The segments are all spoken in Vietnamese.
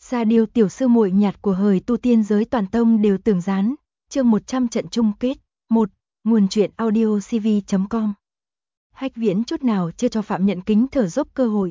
Sa Điêu tiểu sư muội nhạt của hời tu tiên giới toàn tông đều tường dán, chương 100 trận chung kết. 1. Nguồn truyện audio cv.com. Hách Viễn chút nào chưa cho Phạm Nhận Kính thở dốc cơ hội.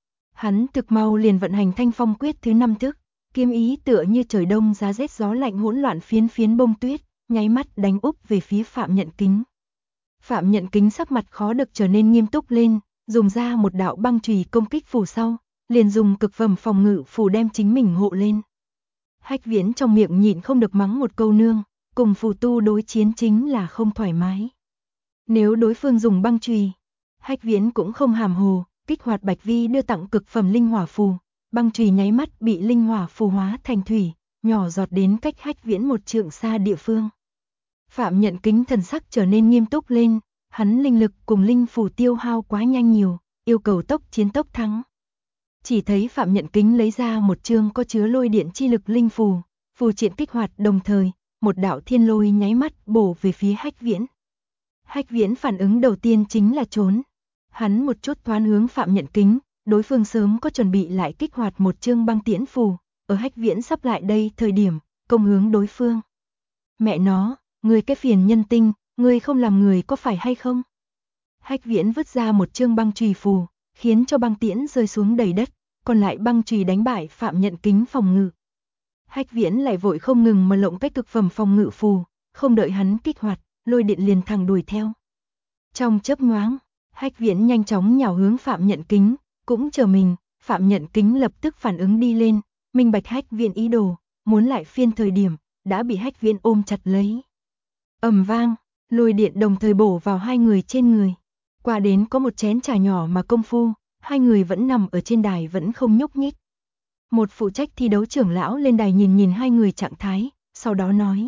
Hắn thực mau liền vận hành Thanh Phong quyết thứ 5 thức, kiếm ý tựa như trời đông giá rét gió lạnh hỗn loạn phiến phiến bông tuyết, nháy mắt đánh úp về phía Phạm Nhận Kính. Phạm Nhận Kính sắc mặt khó được trở nên nghiêm túc lên, dùng ra một đạo băng chùy công kích phù sau, liền dùng cực phẩm phòng ngự phù đem chính mình hộ lên. Hách Viễn trong miệng nhịn không được mắng một câu nương, cùng phù tu đối chiến chính là không thoải mái. Nếu đối phương dùng băng chùy, Hách Viễn cũng không hàm hồ, kích hoạt Bạch Vi đưa tặng cực phẩm linh hỏa phù, băng chùy nháy mắt bị linh hỏa phù hóa thành thủy, nhỏ giọt đến cách Hách Viễn một trượng xa địa phương. Phạm Nhận Kính thần sắc trở nên nghiêm túc lên, hắn linh lực cùng linh phù tiêu hao quá nhanh nhiều, yêu cầu tốc chiến tốc thắng. Chỉ thấy Phạm Nhận Kính lấy ra một chương có chứa lôi điện chi lực linh phù, phù triện kích hoạt đồng thời, một đạo thiên lôi nháy mắt bổ về phía Hách Viễn. Hách Viễn phản ứng đầu tiên chính là trốn. Hắn một chút thoáng hướng Phạm Nhận Kính, đối phương sớm có chuẩn bị lại kích hoạt một chương băng tiễn phù, ở Hách Viễn sắp lại đây thời điểm, công hướng đối phương. Mẹ nó, ngươi cái phiền nhân tinh, ngươi không làm người có phải hay không? Hách Viễn vứt ra một chương băng chùy phù, khiến cho băng tiễn rơi xuống đầy đất, còn lại băng chùy đánh bại Phạm Nhận Kính phòng ngự. Hách Viễn lại vội không ngừng mà lộng cái cực phẩm phòng ngự phù, không đợi hắn kích hoạt, lôi điện liền thẳng đuổi theo. Trong chớp nhoáng, Hách Viễn nhanh chóng nhào hướng Phạm Nhận Kính, cũng chờ mình, Phạm Nhận Kính lập tức phản ứng đi lên, minh bạch Hách Viễn ý đồ, muốn lại phiên thời điểm, đã bị Hách Viễn ôm chặt lấy. Ầm vang, lôi điện đồng thời bổ vào hai người trên người. Qua đến có một chén trà nhỏ mà công phu, hai người vẫn nằm ở trên đài vẫn không nhúc nhích. Một phụ trách thi đấu trưởng lão lên đài nhìn hai người trạng thái, sau đó nói: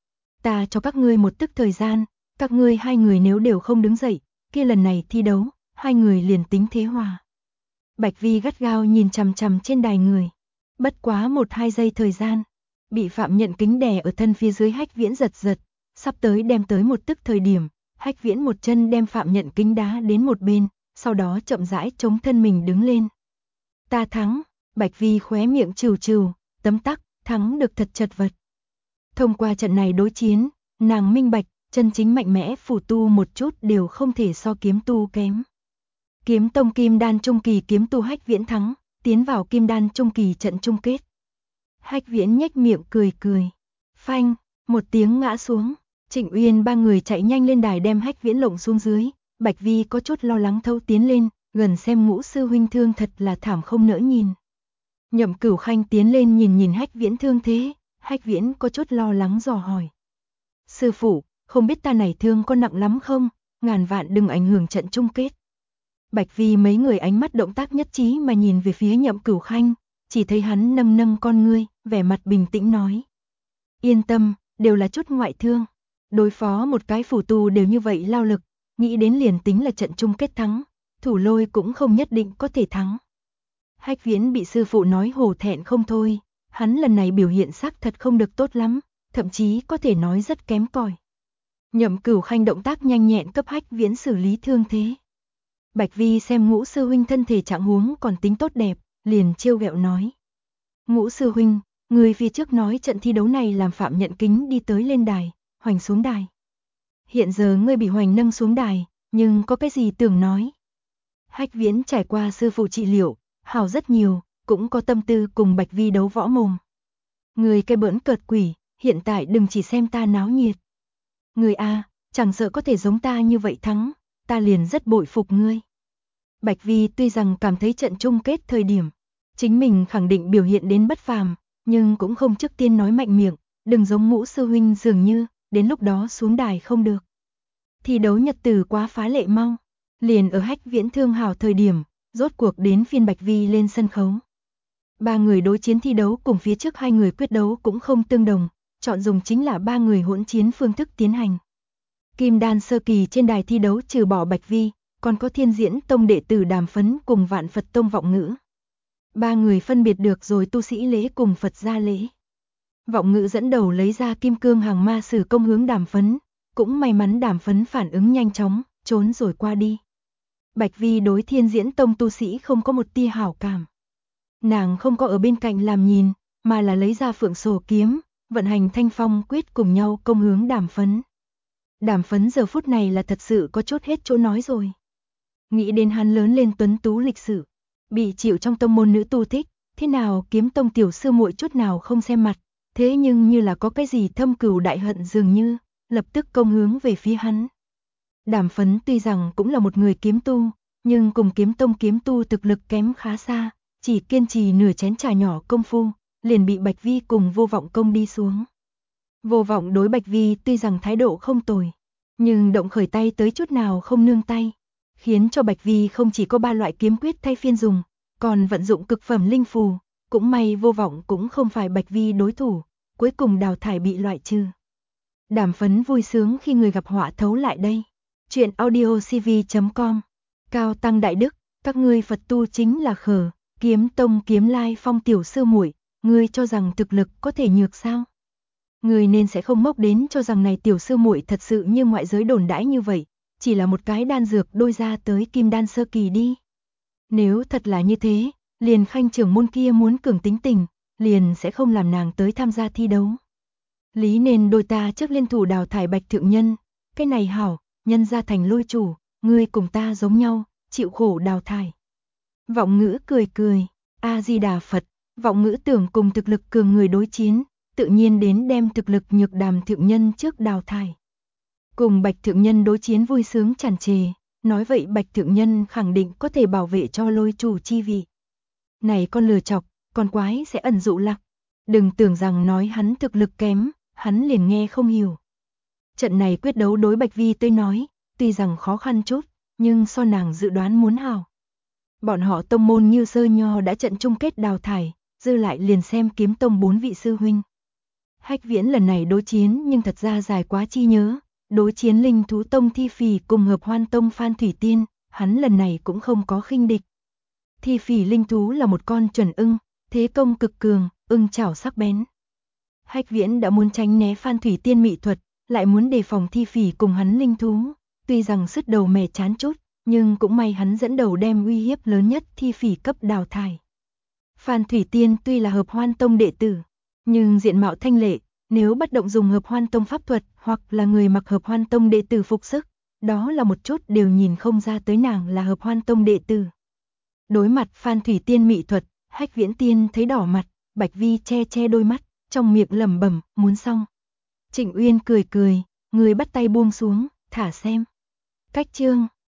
"Ta cho các ngươi một tức thời gian, các ngươi hai người nếu đều không đứng dậy, kia lần này thi đấu, hai người liền tính thế hòa." Bạch Vi gắt gao nhìn chằm chằm trên đài người. Bất quá 1-2 giây thời gian, bị Phạm Nhận Kính đè ở thân phía dưới Hách Viễn giật, sắp tới đem tới một tức thời điểm, Hách Viễn một chân đem Phạm Nhận Kính đá đến một bên, sau đó chậm rãi chống thân mình đứng lên. "Ta thắng." Bạch Vi khóe miệng trừ, tấm tắc, thắng được thật chật vật. Thông qua trận này đối chiến, nàng minh bạch, chân chính mạnh mẽ phù tu một chút đều không thể so kiếm tu kém. Kiếm tông kim đan trung kỳ kiếm tu Hách Viễn thắng, tiến vào kim đan trung kỳ trận chung kết. Hách Viễn nhếch miệng cười. Phanh, một tiếng ngã xuống. Trịnh Uyên ba người chạy nhanh lên đài đem Hách Viễn lộng xuống dưới. Bạch Vi có chút lo lắng thâu tiến lên, gần xem Ngũ sư huynh thương thật là thảm không nỡ nhìn. Nhậm Cửu Khanh tiến lên nhìn Hách Viễn thương thế, Hách Viễn có chút lo lắng dò hỏi: "Sư phụ, không biết ta này thương có nặng lắm không, ngàn vạn đừng ảnh hưởng trận chung kết." Bạch Vi mấy người ánh mắt động tác nhất trí mà nhìn về phía Nhậm Cửu Khanh, chỉ thấy hắn nâng con ngươi, vẻ mặt bình tĩnh nói: "Yên tâm, đều là chút ngoại thương. Đối phó một cái phù tu đều như vậy lao lực, nghĩ đến liền tính là trận chung kết thắng, Thủ Lôi cũng không nhất định có thể thắng." Hách Viễn bị sư phụ nói hổ thẹn không thôi, hắn lần này biểu hiện xác thật không được tốt lắm, thậm chí có thể nói rất kém cỏi. Nhậm Cửu Khanh động tác nhanh nhẹn cấp Hách Viễn xử lý thương thế. Bạch Vi xem Ngũ sư huynh thân thể trạng huống còn tính tốt đẹp, liền trêu ghẹo nói: "Ngũ sư huynh, người phía trước nói trận thi đấu này làm Phạm Nhận Kính đi tới lên đài, hoành xuống đài. Hiện giờ ngươi bị hoành nâng xuống đài, nhưng có cái gì tưởng nói?" Hách Viễn trải qua sư phụ trị liệu, hảo rất nhiều, cũng có tâm tư cùng Bạch Vi đấu võ mồm. "Người cái bỡn cợt quỷ, hiện tại đừng chỉ xem ta náo nhiệt. Người a, chẳng sợ có thể giống ta như vậy thắng, ta liền rất bội phục ngươi." Bạch Vi tuy rằng cảm thấy trận chung kết thời điểm, chính mình khẳng định biểu hiện đến bất phàm, nhưng cũng không trước tiên nói mạnh miệng, đừng giống Ngũ sư huynh dường như, đến lúc đó xuống đài không được. Thi đấu nhật tử quá phá lệ mau, liền ở Hách Viễn thương hảo thời điểm, rốt cuộc đến phiên Bạch Vi lên sân khấu. Ba người đối chiến thi đấu cùng phía trước hai người quyết đấu cũng không tương đồng, chọn dùng chính là ba người hỗn chiến phương thức tiến hành. Kim đan sơ kỳ trên đài thi đấu trừ bỏ Bạch Vi, còn có Thiên Diễn Tông đệ tử Đàm Phấn cùng Vạn Phật Tông Vọng Ngữ. Ba người phân biệt được rồi tu sĩ lễ cùng Phật gia lễ. Vọng Ngữ dẫn đầu lấy ra kim cương hàng ma sử công hướng Đàm Phấn, cũng may mắn Đàm Phấn phản ứng nhanh chóng, trốn rồi qua đi. Bạch Vi đối Thiên Diễn Tông tu sĩ không có một tia hảo cảm. Nàng không có ở bên cạnh làm nhìn, mà là lấy ra Phượng Sổ kiếm, vận hành Thanh Phong quyết cùng nhau công hướng Đàm Phấn. Đàm Phấn giờ phút này là thật sự có chút hết chỗ nói rồi. Nghĩ đến hắn lớn lên tuấn tú lịch sự, bị chịu trong tông môn nữ tu thích, thế nào Kiếm Tông tiểu sư muội chút nào không xem mặt, thế nhưng như là có cái gì thâm cừu đại hận dường như, lập tức công hướng về phía hắn. Đàm Phấn tuy rằng cũng là một người kiếm tu, nhưng cùng Kiếm Tông kiếm tu thực lực kém khá xa, chỉ kiên trì nửa chén trà nhỏ công phu, liền bị Bạch Vi cùng Vô Vọng công đi xuống. Vô Vọng đối Bạch Vi tuy rằng thái độ không tồi, nhưng động khởi tay tới chút nào không nương tay, khiến cho Bạch Vi không chỉ có 3 loại kiếm quyết thay phiên dùng, còn vận dụng cực phẩm linh phù, cũng may Vô Vọng cũng không phải Bạch Vi đối thủ, cuối cùng đào thải bị loại trừ. Đàm Phấn vui sướng khi người gặp họa thấu lại đây. Chuyện audiocv.com. Cao tăng đại đức, các ngươi Phật tu chính là khờ, Kiếm Tông Kiếm Lai Phong tiểu sư muội, ngươi cho rằng thực lực có thể nhược sao? Ngươi nên sẽ không ngốc đến cho rằng này tiểu sư muội thật sự như ngoại giới đồn đãi như vậy, chỉ là một cái đan dược đôi ra tới kim đan sơ kỳ đi. Nếu thật là như thế, liền Khanh trưởng môn kia muốn cường tính tình, liền sẽ không làm nàng tới tham gia thi đấu. Lý nên đôi ta trước liên thủ đào thải Bạch thượng nhân, cái này hảo, nhân ra thành lôi chủ, ngươi cùng ta giống nhau, chịu khổ đào thải. Vọng Ngữ cười cười, A-di-đà Phật, Vọng Ngữ tưởng cùng thực lực cường người đối chiến, tự nhiên đến đem thực lực nhược Đàm thượng nhân trước đào thải. Cùng Bạch thượng nhân đối chiến vui sướng tràn trề, nói vậy Bạch thượng nhân khẳng định có thể bảo vệ cho lôi chủ chi vị. Này con lừa chọc, con quái sẽ ẩn dụ lạc. Đừng tưởng rằng nói hắn thực lực kém, hắn liền nghe không hiểu. Trận này quyết đấu đối Bạch Vi tới nói, tuy rằng khó khăn chút, nhưng so nàng dự đoán muốn hào. Bọn họ tông môn như Sơ Nho đã trận chung kết đào thải, dư lại liền xem Kiếm Tông 4 vị sư huynh. Hách Viễn lần này đối chiến nhưng thật ra dài quá chi nhớ, đối chiến Linh Thú Tông Thi Phỉ cùng Hợp Hoan Tông Phan Thủy Tiên, hắn lần này cũng không có khinh địch. Thi Phỉ linh thú là một con chuẩn ưng, thế công cực cường, ưng chảo sắc bén. Hách Viễn đã muốn tránh né Phan Thủy Tiên mỹ thuật, lại muốn đề phòng Thi Phỉ cùng hắn linh thú, tuy rằng sứt đầu mẻ chán chút, nhưng cũng may hắn dẫn đầu đem uy hiếp lớn nhất Thi Phỉ cấp đào thải. Phan Thủy Tiên tuy là Hợp Hoan Tông đệ tử, nhưng diện mạo thanh lệ, nếu bất động dùng Hợp Hoan Tông pháp thuật hoặc là người mặc Hợp Hoan Tông đệ tử phục sức, đó là một chút đều nhìn không ra tới nàng là Hợp Hoan Tông đệ tử. Đối mặt Phan Thủy Tiên mỹ thuật, Hách Viễn Tiên thấy đỏ mặt, Bạch Vi che che đôi mắt, trong miệng lẩm bẩm, muốn xong. Trịnh Uyên cười cười, người bắt tay buông xuống, thả xem. Cách chương